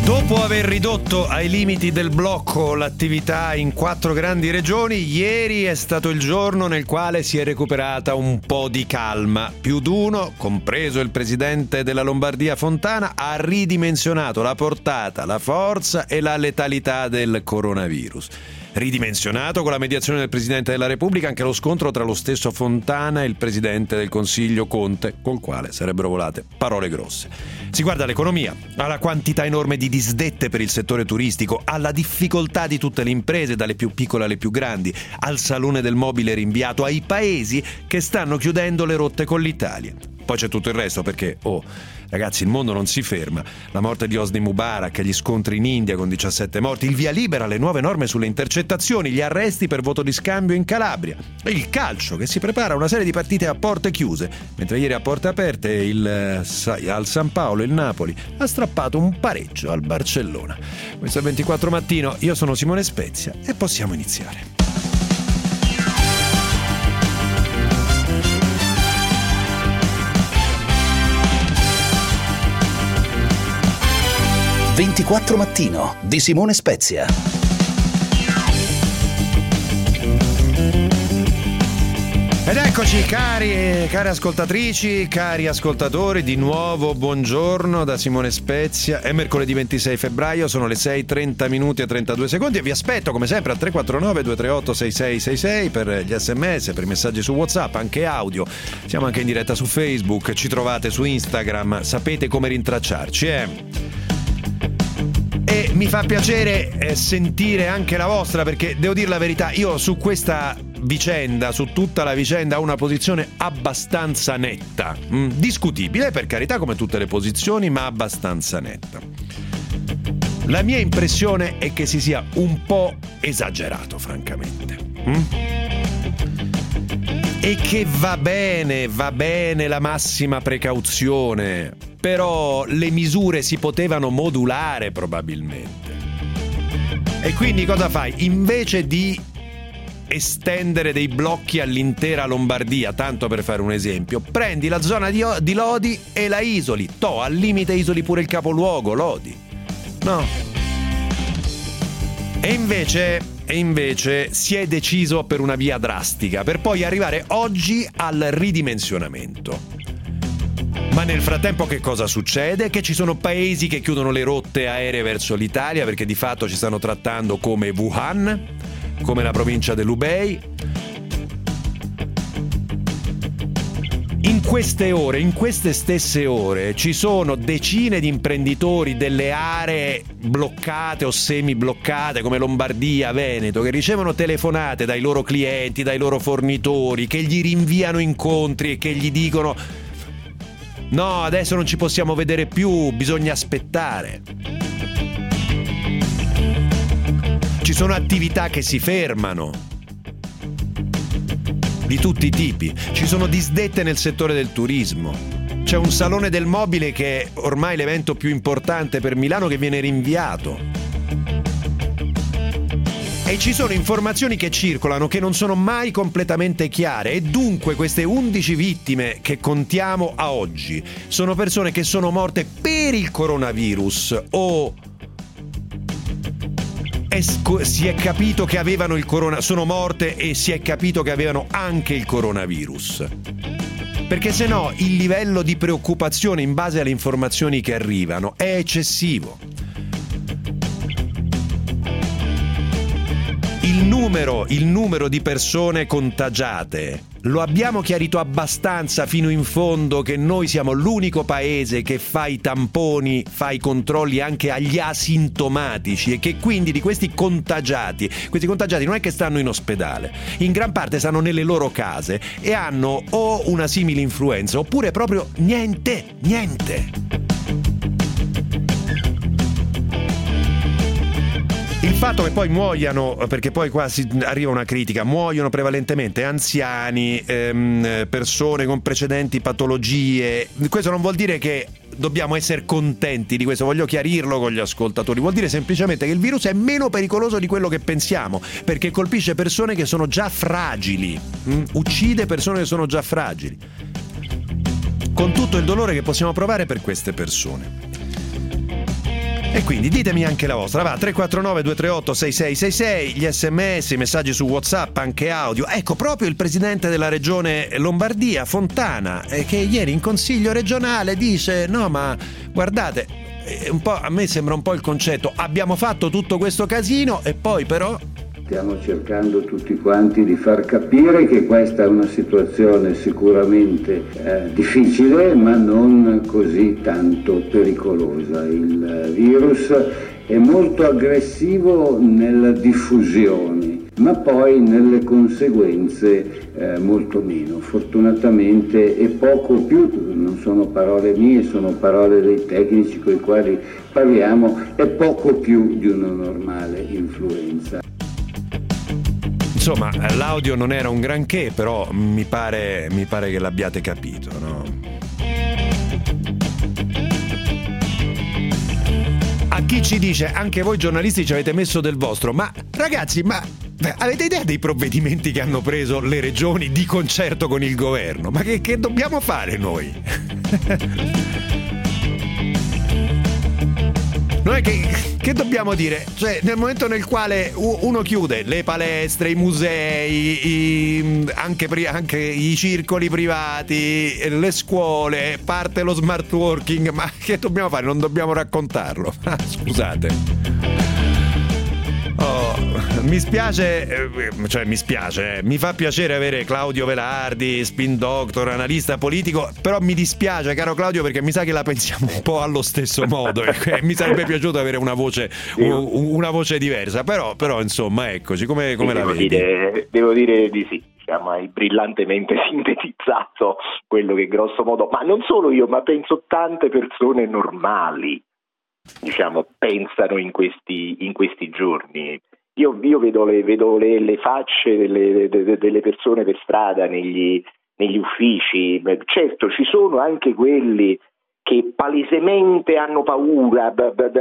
Dopo aver ridotto ai limiti del blocco l'attività in 4 grandi regioni, ieri è stato il giorno nel quale si è recuperata un po' di calma. Più d'uno, compreso il presidente della Lombardia Fontana, ha ridimensionato la portata, la forza e la letalità del coronavirus. Ridimensionato con la mediazione del Presidente della Repubblica anche lo scontro tra lo stesso Fontana e il Presidente del Consiglio Conte, col quale sarebbero volate parole grosse. Si guarda all'economia, alla quantità enorme di disdette per il settore turistico, alla difficoltà di tutte le imprese, dalle più piccole alle più grandi, al salone del mobile rinviato, ai paesi che stanno chiudendo le rotte con l'Italia. Poi c'è tutto il resto perché, ragazzi, il mondo non si ferma. La morte di Hosni Mubarak, gli scontri in India con 17 morti, il via libera alle nuove norme sulle intercettazioni, gli arresti per voto di scambio in Calabria, il calcio che si prepara a una serie di partite a porte chiuse, mentre ieri a porte aperte al San Paolo il Napoli ha strappato un pareggio al Barcellona. Questo è 24 Mattino, io sono Simone Spezia e possiamo iniziare. 24 Mattino di Simone Spezia. Ed eccoci cari ascoltatrici, cari ascoltatori, di nuovo buongiorno da Simone Spezia. È mercoledì 26 febbraio, sono le 6:30 minuti e 32 secondi e vi aspetto come sempre al 349 238 6666 per gli sms, per i messaggi su WhatsApp, anche audio. Siamo anche in diretta su Facebook, ci trovate su Instagram, sapete come rintracciarci, E mi fa piacere sentire anche la vostra, perché devo dire la verità, io su questa vicenda, su tutta la vicenda, ho una posizione abbastanza netta, discutibile per carità come tutte le posizioni, ma abbastanza netta. La mia impressione è che si sia un po' esagerato, francamente. E che va bene la massima precauzione, però le misure si potevano modulare probabilmente. E quindi cosa fai? Invece di estendere dei blocchi all'intera Lombardia, tanto per fare un esempio, prendi la zona di Lodi e la isoli. Al limite isoli pure il capoluogo, Lodi. No. E invece si è deciso per una via drastica, per poi arrivare oggi al ridimensionamento. Ma nel frattempo che cosa succede? Che ci sono paesi che chiudono le rotte aeree verso l'Italia perché di fatto ci stanno trattando come Wuhan, come la provincia dell'Hubei. In queste stesse ore, ci sono decine di imprenditori delle aree bloccate o semi-bloccate come Lombardia, Veneto, che ricevono telefonate dai loro clienti, dai loro fornitori, che gli rinviano incontri e che gli dicono: no, adesso non ci possiamo vedere più, bisogna aspettare. Ci sono attività che si fermano, di tutti i tipi. Ci sono disdette nel settore del turismo. C'è un salone del mobile che è ormai l'evento più importante per Milano che viene rinviato. E ci sono informazioni che circolano che non sono mai completamente chiare, e dunque queste 11 vittime che contiamo a oggi sono persone che sono morte per il coronavirus o si è capito che avevano sono morte e si è capito che avevano anche il coronavirus. Perché se no il livello di preoccupazione in base alle informazioni che arrivano è eccessivo. Il numero di persone contagiate lo abbiamo chiarito abbastanza fino in fondo, che noi siamo l'unico paese che fa i tamponi, fa i controlli anche agli asintomatici, e che quindi di questi contagiati non è che stanno in ospedale, in gran parte stanno nelle loro case e hanno o una simile influenza oppure proprio niente. Il fatto che poi muoiano, perché poi qua arriva una critica, muoiono prevalentemente anziani, persone con precedenti patologie, questo non vuol dire che dobbiamo essere contenti di questo, voglio chiarirlo con gli ascoltatori, vuol dire semplicemente che il virus è meno pericoloso di quello che pensiamo, perché colpisce persone che sono già fragili, uccide persone che sono già fragili, con tutto il dolore che possiamo provare per queste persone. E quindi ditemi anche la vostra, va, 349 238 6666, gli sms, i messaggi su WhatsApp, anche audio. Ecco, proprio il presidente della regione Lombardia, Fontana, che ieri in consiglio regionale dice: no, ma guardate, un po', a me sembra un po' il concetto, abbiamo fatto tutto questo casino e poi però... Stiamo cercando tutti quanti di far capire che questa è una situazione sicuramente difficile, ma non così tanto pericolosa. Il virus è molto aggressivo nella diffusione, ma poi nelle conseguenze molto meno. Fortunatamente è poco più, non sono parole mie, sono parole dei tecnici con i quali parliamo, è poco più di una normale influenza. Insomma, l'audio non era un granché, però mi pare che l'abbiate capito, no? A chi ci dice: anche voi giornalisti ci avete messo del vostro, ma ragazzi, ma avete idea dei provvedimenti che hanno preso le regioni di concerto con il governo? Ma che dobbiamo fare noi? Noi che dobbiamo dire? Cioè, nel momento nel quale uno chiude le palestre, i musei, anche i circoli privati, le scuole, parte lo smart working, ma che dobbiamo fare? Non dobbiamo raccontarlo? Scusate. Mi spiace, mi fa piacere avere Claudio Velardi, spin doctor, analista politico, però mi dispiace, caro Claudio, perché mi sa che la pensiamo un po' allo stesso modo. Mi sarebbe piaciuto avere una voce diversa, però insomma, eccoci, come la vedi? Devo dire di sì. Hai brillantemente sintetizzato quello che grosso modo, ma non solo io, ma penso tante persone normali, pensano in questi giorni. Io vedo le facce delle persone per strada, negli uffici. Certo, ci sono anche quelli che palesemente hanno paura,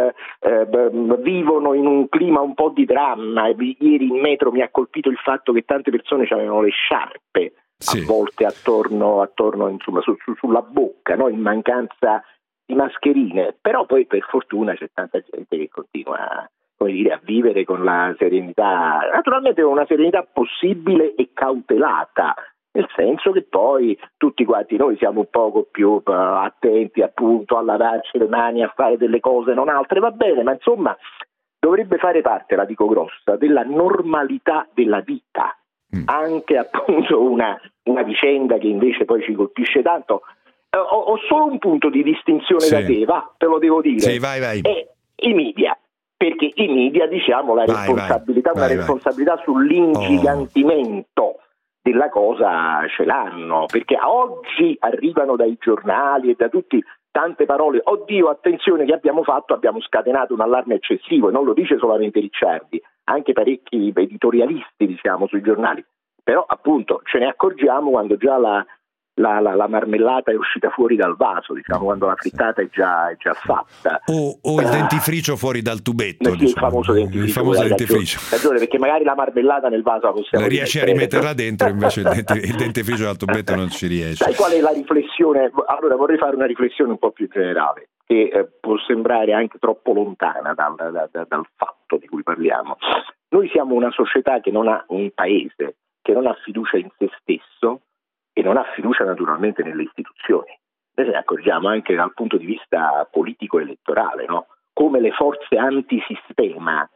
vivono in un clima un po' di dramma. Ieri in metro mi ha colpito il fatto che tante persone avevano le sciarpe avvolte attorno insomma, sulla bocca, no? In mancanza di mascherine, però poi per fortuna c'è tanta gente che continua a vivere con la serenità, naturalmente con una serenità possibile e cautelata, nel senso che poi tutti quanti noi siamo un poco più attenti appunto a lavarci le mani, a fare delle cose, non altre, va bene, ma insomma dovrebbe fare parte, la dico grossa, della normalità della vita. Anche appunto una vicenda che invece poi ci colpisce tanto. Ho solo un punto di distinzione da te, te lo devo dire. Sì, vai. È i media, perché i media, una responsabilità sull'ingigantimento della cosa ce l'hanno, perché a oggi arrivano dai giornali e da tutti tante parole. Oddio, attenzione, che abbiamo scatenato un allarme eccessivo, e non lo dice solamente Ricciardi, anche parecchi editorialisti sui giornali. Però appunto ce ne accorgiamo quando già la marmellata è uscita fuori dal vaso, quando la frittata è già fatta, o il dentifricio fuori dal tubetto, il famoso dentifricio. Ragione, perché magari la marmellata nel vaso la possiamo riesci a rimetterla dentro, invece il dentifricio dal tubetto non ci riesce. Sai qual è la riflessione? Allora vorrei fare una riflessione un po' più generale, che può sembrare anche troppo lontana dal fatto di cui parliamo. Noi siamo una società che non ha, un paese che non ha fiducia in se stesso e non ha fiducia naturalmente nelle istituzioni. Noi ce ne accorgiamo anche dal punto di vista politico-elettorale, no? Come le forze antisistema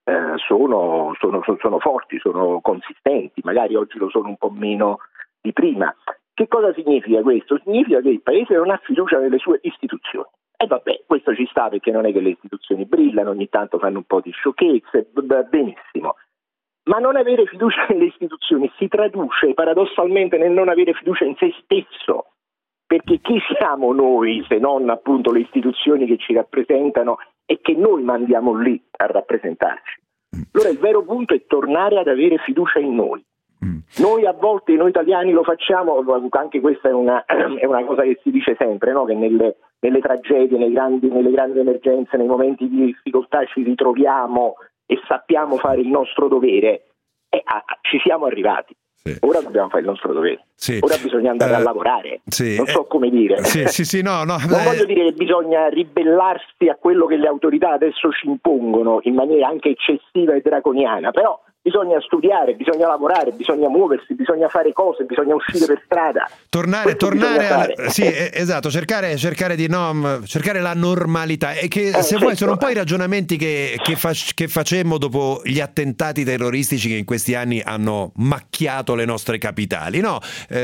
sono forti, sono consistenti, magari oggi lo sono un po' meno di prima. Che cosa significa questo? Significa che il Paese non ha fiducia nelle sue istituzioni. E vabbè, questo ci sta, perché non è che le istituzioni brillano, ogni tanto fanno un po' di sciocchezze, benissimo. Ma non avere fiducia nelle istituzioni si traduce paradossalmente nel non avere fiducia in se stesso, perché chi siamo noi se non appunto le istituzioni che ci rappresentano e che noi mandiamo lì a rappresentarci? Allora il vero punto è tornare ad avere fiducia in noi. Noi a volte, noi italiani lo facciamo, anche questa è una cosa che si dice sempre, no? Che nelle tragedie, nelle grandi emergenze, nei momenti di difficoltà ci ritroviamo e sappiamo fare il nostro dovere, ci siamo arrivati. Sì. Ora dobbiamo fare il nostro dovere. Sì. Ora bisogna andare a lavorare. Sì. Non so come dire. Sì, no. Non voglio dire che bisogna ribellarsi a quello che le autorità adesso ci impongono in maniera anche eccessiva e draconiana, però bisogna studiare, bisogna lavorare, bisogna muoversi, bisogna fare cose, bisogna uscire per strada. Tornare esatto, cercare la normalità, e che se vuoi sono un po' i ragionamenti che facemmo dopo gli attentati terroristici che in questi anni hanno macchiato le nostre capitali, no?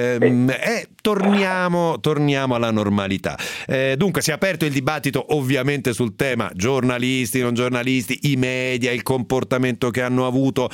Torniamo alla normalità. Dunque si è aperto il dibattito ovviamente sul tema giornalisti, non giornalisti, i media, il comportamento che hanno avuto.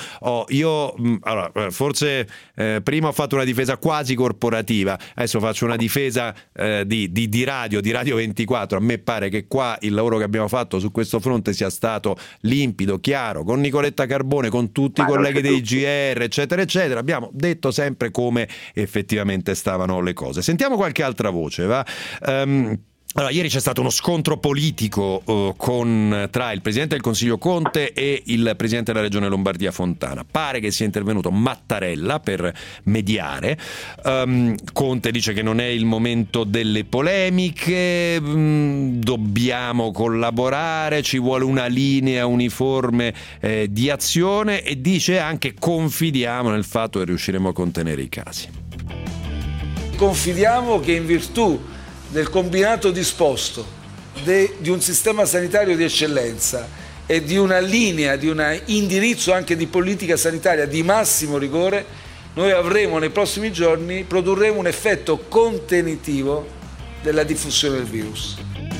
Forse prima ho fatto una difesa quasi corporativa, adesso faccio una difesa di Radio 24. A me pare che qua il lavoro che abbiamo fatto su questo fronte sia stato limpido, chiaro, con Nicoletta Carbone, con tutti i colleghi dei GR, eccetera eccetera. Abbiamo detto sempre come effettivamente stavano le cose. Sentiamo qualche altra voce, va? Allora, ieri c'è stato uno scontro politico tra il Presidente del Consiglio Conte e il Presidente della Regione Lombardia Fontana. Pare che sia intervenuto Mattarella per mediare. Conte dice che non è il momento delle polemiche, dobbiamo collaborare, ci vuole una linea uniforme di azione, e dice anche confidiamo nel fatto che riusciremo a contenere i casi. Confidiamo che in virtù del combinato disposto di un sistema sanitario di eccellenza e di una linea, di un indirizzo anche di politica sanitaria di massimo rigore, noi avremo nei prossimi giorni, produrremo un effetto contenitivo della diffusione del virus.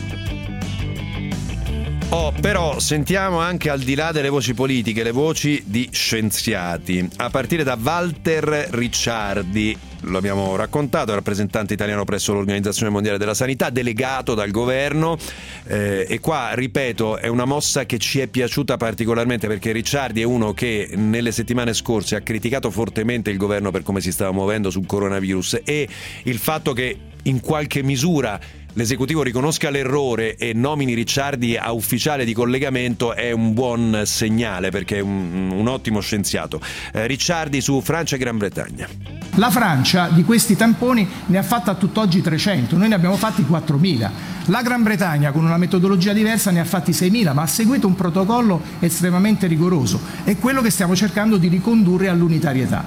Però sentiamo anche, al di là delle voci politiche, le voci di scienziati, a partire da Walter Ricciardi. Lo abbiamo raccontato, rappresentante italiano presso l'Organizzazione Mondiale della Sanità, delegato dal governo, e qua, ripeto, è una mossa che ci è piaciuta particolarmente, perché Ricciardi è uno che nelle settimane scorse ha criticato fortemente il governo per come si stava muovendo sul coronavirus, e il fatto che in qualche misura l'esecutivo riconosca l'errore e nomini Ricciardi a ufficiale di collegamento è un buon segnale, perché è un ottimo scienziato. Ricciardi su Francia e Gran Bretagna. La Francia di questi tamponi ne ha fatta a tutt'oggi 300, noi ne abbiamo fatti 4.000. La Gran Bretagna, con una metodologia diversa, ne ha fatti 6.000, ma ha seguito un protocollo estremamente rigoroso. È quello che stiamo cercando di ricondurre all'unitarietà.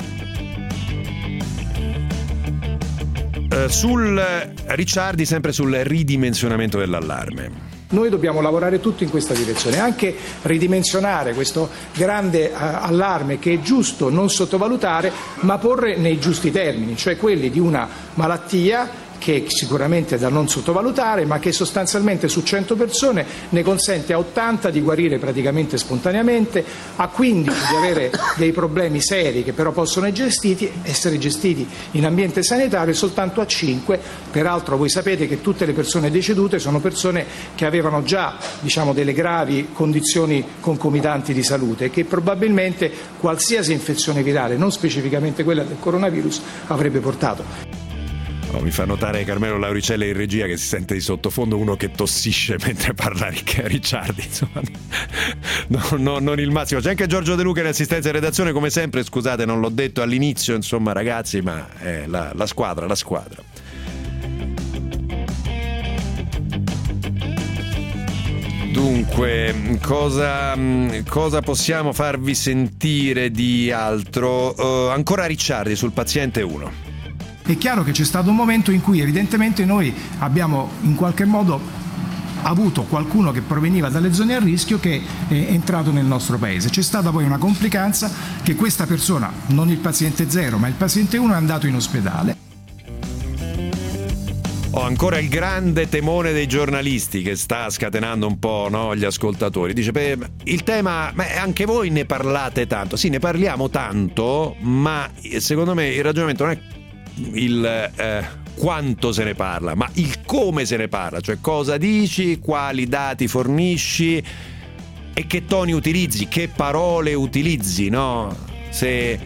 Sul Ricciardi, sempre sul ridimensionamento dell'allarme. Noi dobbiamo lavorare tutti in questa direzione, anche ridimensionare questo grande allarme che è giusto non sottovalutare, ma porre nei giusti termini, cioè quelli di una malattia che sicuramente è da non sottovalutare, ma che sostanzialmente su 100 persone ne consente a 80 di guarire praticamente spontaneamente, a 15 di avere dei problemi seri che però possono essere gestiti in ambiente sanitario, e soltanto a 5, peraltro voi sapete che tutte le persone decedute sono persone che avevano già, delle gravi condizioni concomitanti di salute, e che probabilmente qualsiasi infezione virale, non specificamente quella del coronavirus, avrebbe portato. Mi fa notare Carmelo Lauricella in regia che si sente di sottofondo uno che tossisce mentre parla Ricciardi, insomma, non il massimo. C'è anche Giorgio De Luca in assistenza e redazione, come sempre. Scusate, non l'ho detto all'inizio, insomma, ragazzi, ma è la squadra. Dunque, cosa possiamo farvi sentire di altro? Ancora Ricciardi sul paziente 1. È chiaro che c'è stato un momento in cui evidentemente noi abbiamo in qualche modo avuto qualcuno che proveniva dalle zone a rischio che è entrato nel nostro paese. C'è stata poi una complicanza che questa persona, non il paziente 0 ma il paziente 1, è andato in ospedale. Ho ancora il grande temone dei giornalisti che sta scatenando un po', no, gli ascoltatori. Dice, il tema, anche voi ne parlate tanto. Sì, ne parliamo tanto, ma secondo me il ragionamento non è il quanto se ne parla, ma il come se ne parla, cioè cosa dici, quali dati fornisci e che toni utilizzi, che parole utilizzi, no? Se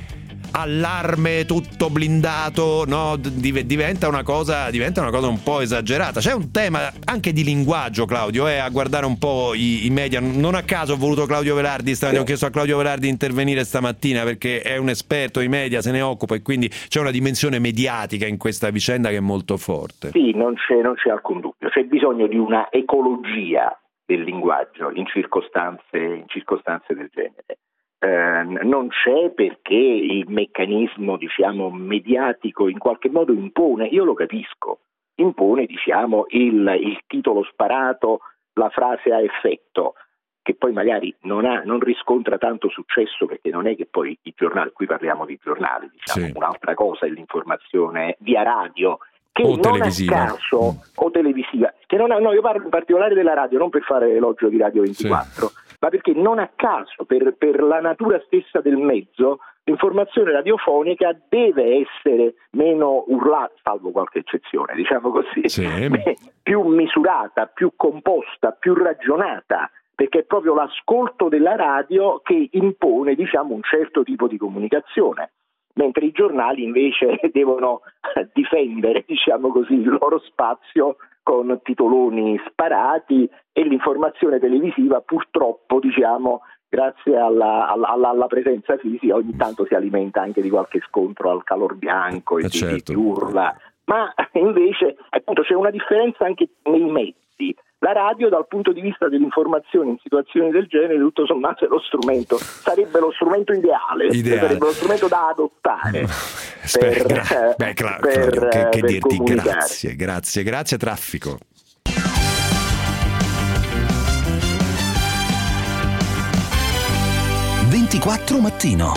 allarme tutto blindato, no? Diventa una cosa un po' esagerata. C'è un tema anche di linguaggio, Claudio, a guardare un po' i media. Non a caso ho voluto Claudio Velardi, ho chiesto a Claudio Velardi di intervenire stamattina perché è un esperto di media, se ne occupa, e quindi c'è una dimensione mediatica in questa vicenda che è molto forte. Sì, non c'è alcun dubbio, c'è bisogno di una ecologia del linguaggio in circostanze del genere. Non c'è, perché il meccanismo, mediatico in qualche modo impone, io lo capisco, impone il titolo sparato, la frase a effetto, che poi magari non riscontra tanto successo, perché non è che poi i giornali, qui parliamo di giornali, sì. Un'altra cosa è l'informazione via radio, che o non televisiva. a caso, o televisiva, che io parlo in particolare della radio, non per fare elogio di Radio 24, sì, ma perché non a caso, per la natura stessa del mezzo, l'informazione radiofonica deve essere meno urlata, salvo qualche eccezione, così, sì, più misurata, più composta, più ragionata, perché è proprio l'ascolto della radio che impone, un certo tipo di comunicazione. Mentre i giornali invece devono difendere, il loro spazio con titoloni sparati, e l'informazione televisiva purtroppo, grazie alla presenza fisica, ogni tanto si alimenta anche di qualche scontro al calor bianco e certo, di urla. Ma invece appunto c'è una differenza anche nei mezzi. La radio, dal punto di vista dell'informazione in situazioni del genere, tutto sommato sarebbe lo strumento ideale. Sarebbe lo strumento da adottare Claudio, che dirti, comunicare. Grazie traffico. Mattino.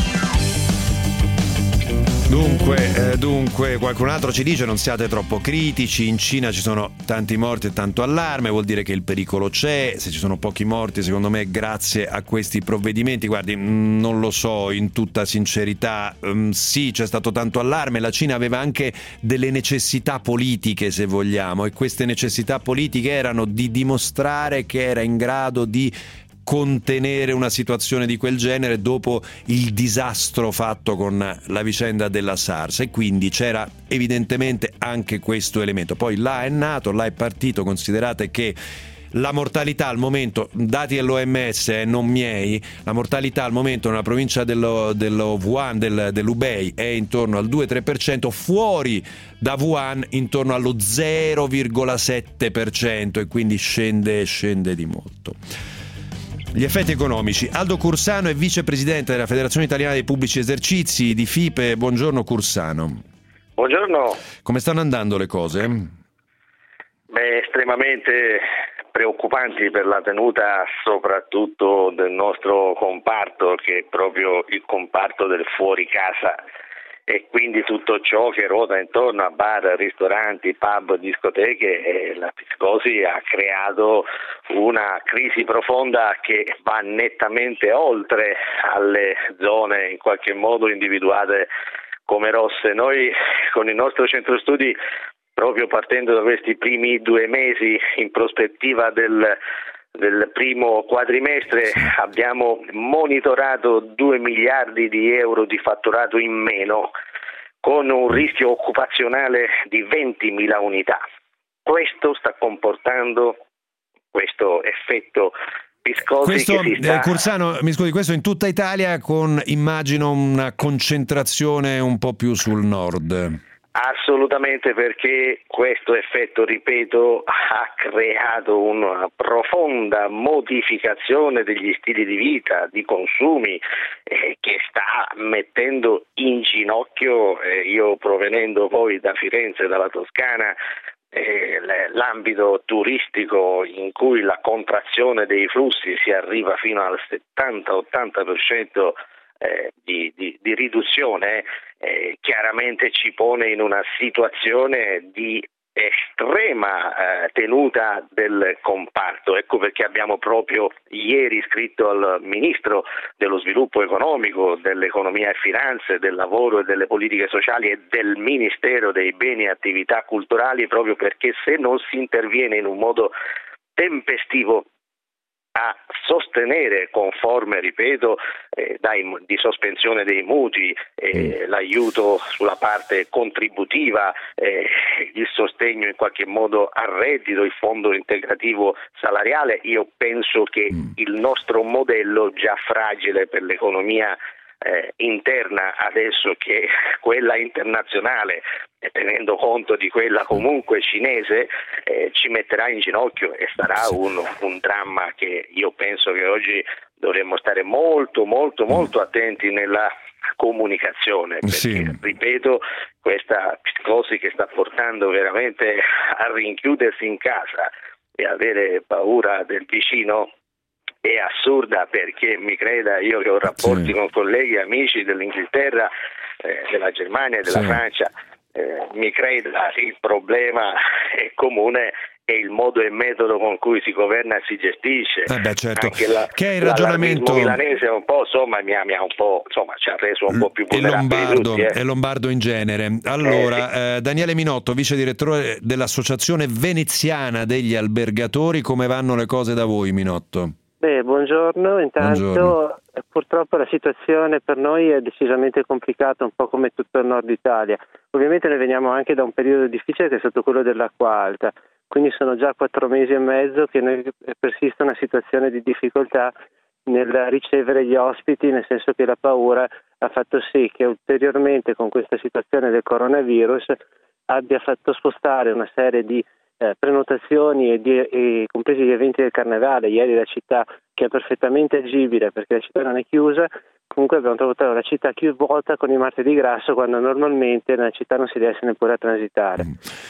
Dunque, qualcun altro ci dice: non siate troppo critici, in Cina ci sono tanti morti e tanto allarme, vuol dire che il pericolo c'è. Se ci sono pochi morti, secondo me grazie a questi provvedimenti, guardi, non lo so, in tutta sincerità, sì, c'è stato tanto allarme, la Cina aveva anche delle necessità politiche, se vogliamo, e queste necessità politiche erano di dimostrare che era in grado di contenere una situazione di quel genere dopo il disastro fatto con la vicenda della SARS, e quindi c'era evidentemente anche questo elemento. Poi là è nato, là è partito. Considerate che la mortalità al momento, dati dell'OMS, non miei, la mortalità al momento nella provincia dello Wuhan, dell'Hubei, è intorno al 2-3%, fuori da Wuhan intorno allo 0,7%, e quindi scende di molto. Gli effetti economici. Aldo Cursano è vicepresidente della Federazione Italiana dei Pubblici Esercizi, di FIPE. Buongiorno Cursano. Buongiorno. Come stanno andando le cose? Estremamente preoccupanti per la tenuta soprattutto del nostro comparto, che è proprio il comparto del fuori casa, e quindi tutto ciò che ruota intorno a bar, ristoranti, pub, discoteche, e la psicosi ha creato una crisi profonda che va nettamente oltre alle zone in qualche modo individuate come rosse. Noi con il nostro centro studi, proprio partendo da questi primi 2 mesi in prospettiva del primo quadrimestre, abbiamo monitorato 2 miliardi di euro di fatturato in meno, con un rischio occupazionale di 20.000 unità. Questo sta comportando questo effetto psicosi. Questo, Cursano, mi scusi, questo in tutta Italia, con immagino una concentrazione un po' più sul nord. Assolutamente, perché questo effetto, ripeto, ha creato una profonda modificazione degli stili di vita, di consumi, che sta mettendo in ginocchio, io provenendo poi da Firenze, dalla Toscana, l'ambito turistico, in cui la contrazione dei flussi si arriva fino al 70-80% di riduzione, chiaramente ci pone in una situazione di estrema tenuta del comparto. Ecco perché abbiamo proprio ieri scritto al Ministro dello Sviluppo Economico, dell'Economia e Finanze, del Lavoro e delle Politiche Sociali e del Ministero dei Beni e Attività Culturali, proprio perché se non si interviene in un modo tempestivo a sostenere con forme, ripeto, di sospensione dei mutui, l'aiuto sulla parte contributiva, il sostegno in qualche modo al reddito, il fondo integrativo salariale. Io penso che il nostro modello, già fragile per l'economia interna adesso che quella internazionale, tenendo conto di quella comunque cinese, ci metterà in ginocchio e sarà un dramma che io penso che oggi dovremmo stare molto attenti nella comunicazione, perché ripeto, questa psicosi che sta portando veramente a rinchiudersi in casa e avere paura del vicino è assurda, perché mi creda, io che ho rapporti con colleghi, amici dell'Inghilterra, della Germania e della Francia, mi creda, il problema è comune e il modo e metodo con cui si governa e si gestisce. Certo. Anche che è il ragionamento milanese un po', insomma, mi ha un po', insomma, ci ha reso un po' più vulnerabili tutti, e lombardo in genere. Allora, Daniele Minotto, vice direttore dell'Associazione Veneziana degli Albergatori, come vanno le cose da voi, Minotto? Buongiorno, intanto purtroppo la situazione per noi è decisamente complicata, un po' come tutto il nord Italia. Ovviamente noi veniamo anche da un periodo difficile che è stato quello dell'acqua alta, quindi sono già 4 mesi e mezzo che persiste una situazione di difficoltà nel ricevere gli ospiti, nel senso che la paura ha fatto sì che ulteriormente con questa situazione del coronavirus abbia fatto spostare una serie di prenotazioni e compresi gli eventi del carnevale. Ieri la città, che è perfettamente agibile perché la città non è chiusa, comunque abbiamo trovato la città vuota con i martedì grasso, quando normalmente nella città non si riesce neppure a transitare.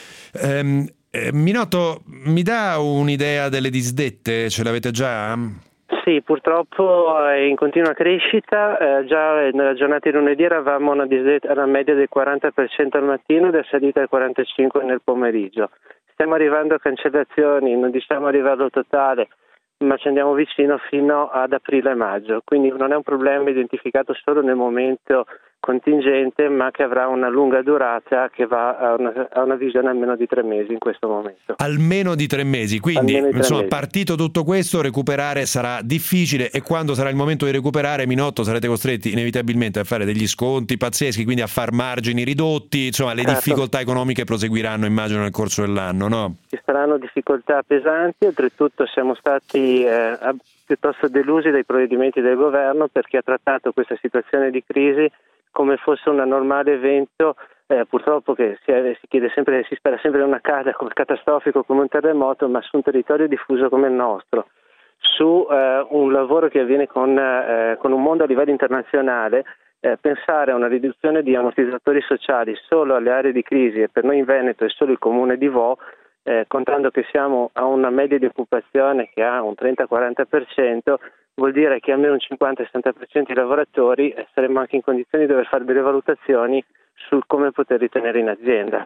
Minotto, mi dà un'idea delle disdette? Ce l'avete già? Sì, purtroppo è in continua crescita. Già nella giornata di lunedì eravamo a una media del 40% al mattino ed è salita al 45% nel pomeriggio. Stiamo arrivando a cancellazioni, non diciamo a livello totale, ma ci andiamo vicino fino ad aprile e maggio, quindi non è un problema identificato solo nel momento contingente, ma che avrà una lunga durata, che va a una visione almeno di 3 mesi in questo momento. Almeno di 3 mesi, quindi mesi. Partito tutto questo, recuperare sarà difficile, e quando sarà il momento di recuperare, Minotto, sarete costretti inevitabilmente a fare degli sconti pazzeschi, quindi a far margini ridotti, insomma le difficoltà economiche proseguiranno, immagino, nel corso dell'anno, no? Ci saranno difficoltà pesanti, oltretutto siamo stati piuttosto delusi dai provvedimenti del governo, perché ha trattato questa situazione di crisi come fosse un normale evento, purtroppo che si spera sempre in una casa catastrofico come un terremoto, ma su un territorio diffuso come il nostro, su un lavoro che avviene con un mondo a livello internazionale. Pensare a una riduzione di ammortizzatori sociali solo alle aree di crisi, e per noi in Veneto è solo il comune di Vo, contando che siamo a una media di occupazione che ha un 30-40%, vuol dire che almeno un 50-60% di lavoratori saremmo anche in condizioni di dover fare delle valutazioni su come poter ritenere in azienda.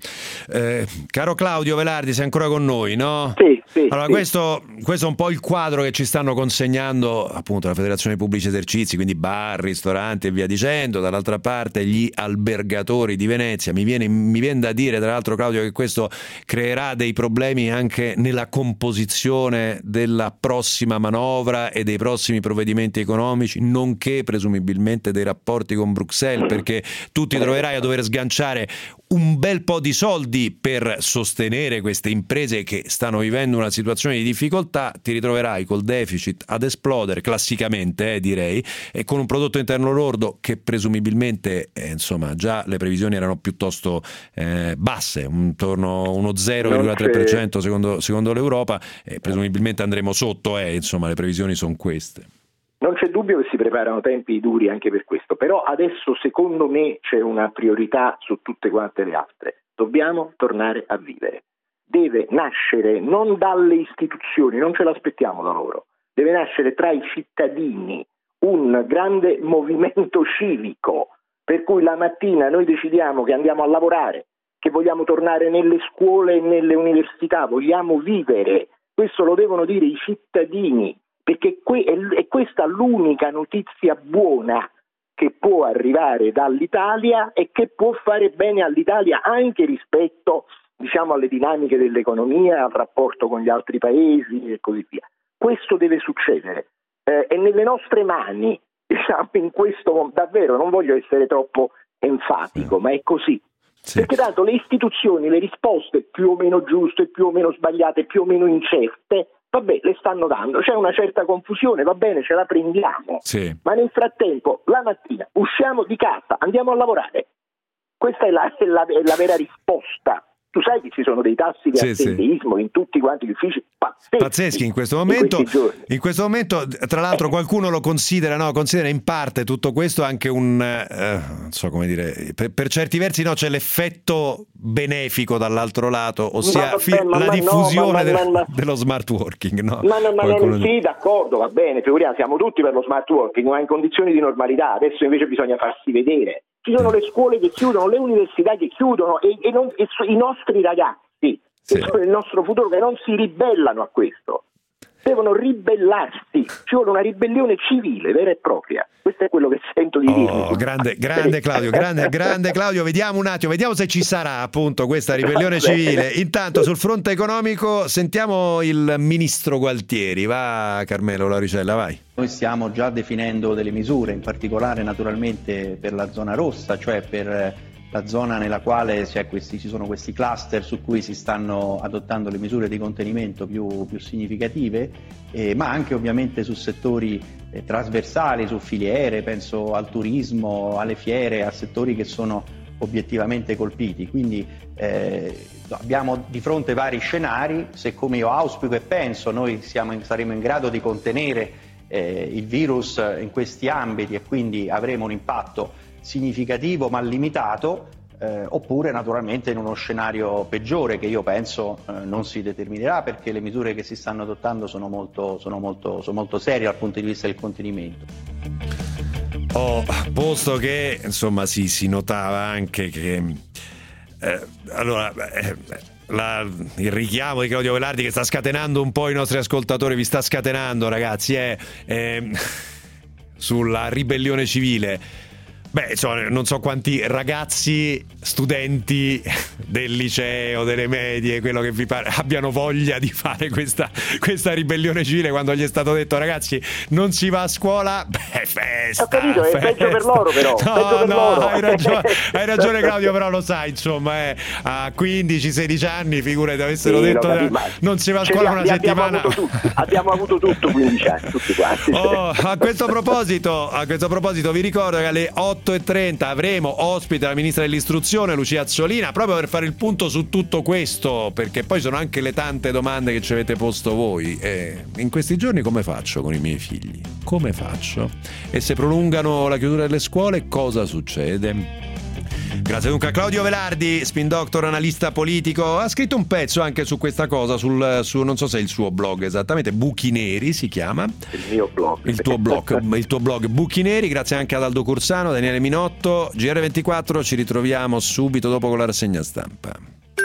Caro Claudio Velardi, sei ancora con noi, no? Sì. Allora, questo è un po' il quadro che ci stanno consegnando appunto la Federazione Pubblici Esercizi, quindi bar, ristoranti e via dicendo. Dall'altra parte gli albergatori di Venezia. Mi viene da dire, tra l'altro, Claudio, che questo creerà dei problemi anche nella composizione della prossima manovra e dei prossimi provvedimenti economici, nonché presumibilmente dei rapporti con Bruxelles, perché tu ti troverai a dover sganciare un bel po' di soldi per sostenere queste imprese che stanno vivendo una situazione di difficoltà. Ti ritroverai col deficit ad esplodere, classicamente direi, e con un prodotto interno lordo che presumibilmente insomma già le previsioni erano piuttosto basse, intorno a uno 0,3% secondo l'Europa, e presumibilmente andremo sotto, insomma le previsioni sono queste. Non c'è dubbio che si preparano tempi duri anche per questo, però adesso secondo me c'è una priorità su tutte quante le altre. Dobbiamo tornare a vivere. Deve nascere non dalle istituzioni, non ce l'aspettiamo da loro, deve nascere tra i cittadini un grande movimento civico, per cui la mattina noi decidiamo che andiamo a lavorare, che vogliamo tornare nelle scuole e nelle università, vogliamo vivere. Questo lo devono dire i cittadini, perché è questa l'unica notizia buona che può arrivare dall'Italia e che può fare bene all'Italia anche rispetto, diciamo, alle dinamiche dell'economia, al rapporto con gli altri paesi e così via. questo deve succedere. È nelle nostre mani, diciamo, in questo, davvero non voglio essere troppo enfatico, ma è così. Sì. Perché tanto le istituzioni, le risposte più o meno giuste, più o meno sbagliate, più o meno incerte, vabbè, le stanno dando. C'è una certa confusione, va bene, ce la prendiamo. Sì. Ma nel frattempo, la mattina, usciamo di casa, andiamo a lavorare. Questa è la vera risposta. Tu sai che ci sono dei tassi di assenteismo in tutti quanti gli uffici pazzeschi in questo momento. In questo momento, tra l'altro, qualcuno lo considera in parte tutto questo anche un non so come dire, per certi versi c'è l'effetto benefico dall'altro lato, ossia la diffusione dello smart working. Sì, d'accordo, va bene, figuriamo, siamo tutti per lo smart working, ma in condizioni di normalità. Adesso invece bisogna farsi vedere. Ci sono le scuole che chiudono, le università che chiudono e i nostri ragazzi, che sono il nostro futuro, che non si ribellano a questo. Devono ribellarsi, ci vuole una ribellione civile vera e propria. Questo è quello che sento di dire. Grande Claudio, grande Claudio, vediamo se ci sarà appunto questa ribellione civile. Intanto sul fronte economico sentiamo il ministro Gualtieri. Va Carmelo Lauricella, vai. Noi stiamo già definendo delle misure, in particolare naturalmente per la zona rossa, cioè per la zona nella quale ci sono questi cluster su cui si stanno adottando le misure di contenimento più significative, ma anche ovviamente su settori trasversali, su filiere, penso al turismo, alle fiere, a settori che sono obiettivamente colpiti. Quindi abbiamo di fronte vari scenari. Se, come io auspico e penso, noi saremo in grado di contenere il virus in questi ambiti e quindi avremo un impatto significativo ma limitato, oppure naturalmente in uno scenario peggiore che io penso non si determinerà, perché le misure che si stanno adottando sono molto serie dal punto di vista del contenimento. Posto che insomma si notava anche che il richiamo di Claudio Velardi, che sta scatenando un po' i nostri ascoltatori, vi sta scatenando, ragazzi, sulla ribellione civile. Beh, non so quanti ragazzi, studenti del liceo, delle medie, quello che vi pare, abbiano voglia di fare questa ribellione civile quando gli è stato detto: ragazzi, non si va a scuola, festa. Ho capito, è peggio per loro però. Hai ragione Claudio, però lo sai, insomma, a 15-16 anni, figurati, avessero detto non si va a scuola una settimana. Abbiamo avuto tutto 15 anni, tutti quanti. A questo proposito vi ricordo che alle 8:30 avremo ospite la ministra dell'istruzione Lucia Azzolina, proprio per fare il punto su tutto questo, perché poi sono anche le tante domande che ci avete posto voi. In questi giorni come faccio con i miei figli? Come faccio? E se prolungano la chiusura delle scuole, cosa succede? Grazie dunque a Claudio Velardi, spin doctor, analista politico. Ha scritto un pezzo anche su questa cosa, su non so se è il suo blog esattamente, Buchi Neri si chiama. Il mio blog. Il tuo blog Buchi Neri. Grazie anche ad Aldo Corsano, Daniele Minotto. GR24, ci ritroviamo subito dopo con la rassegna stampa.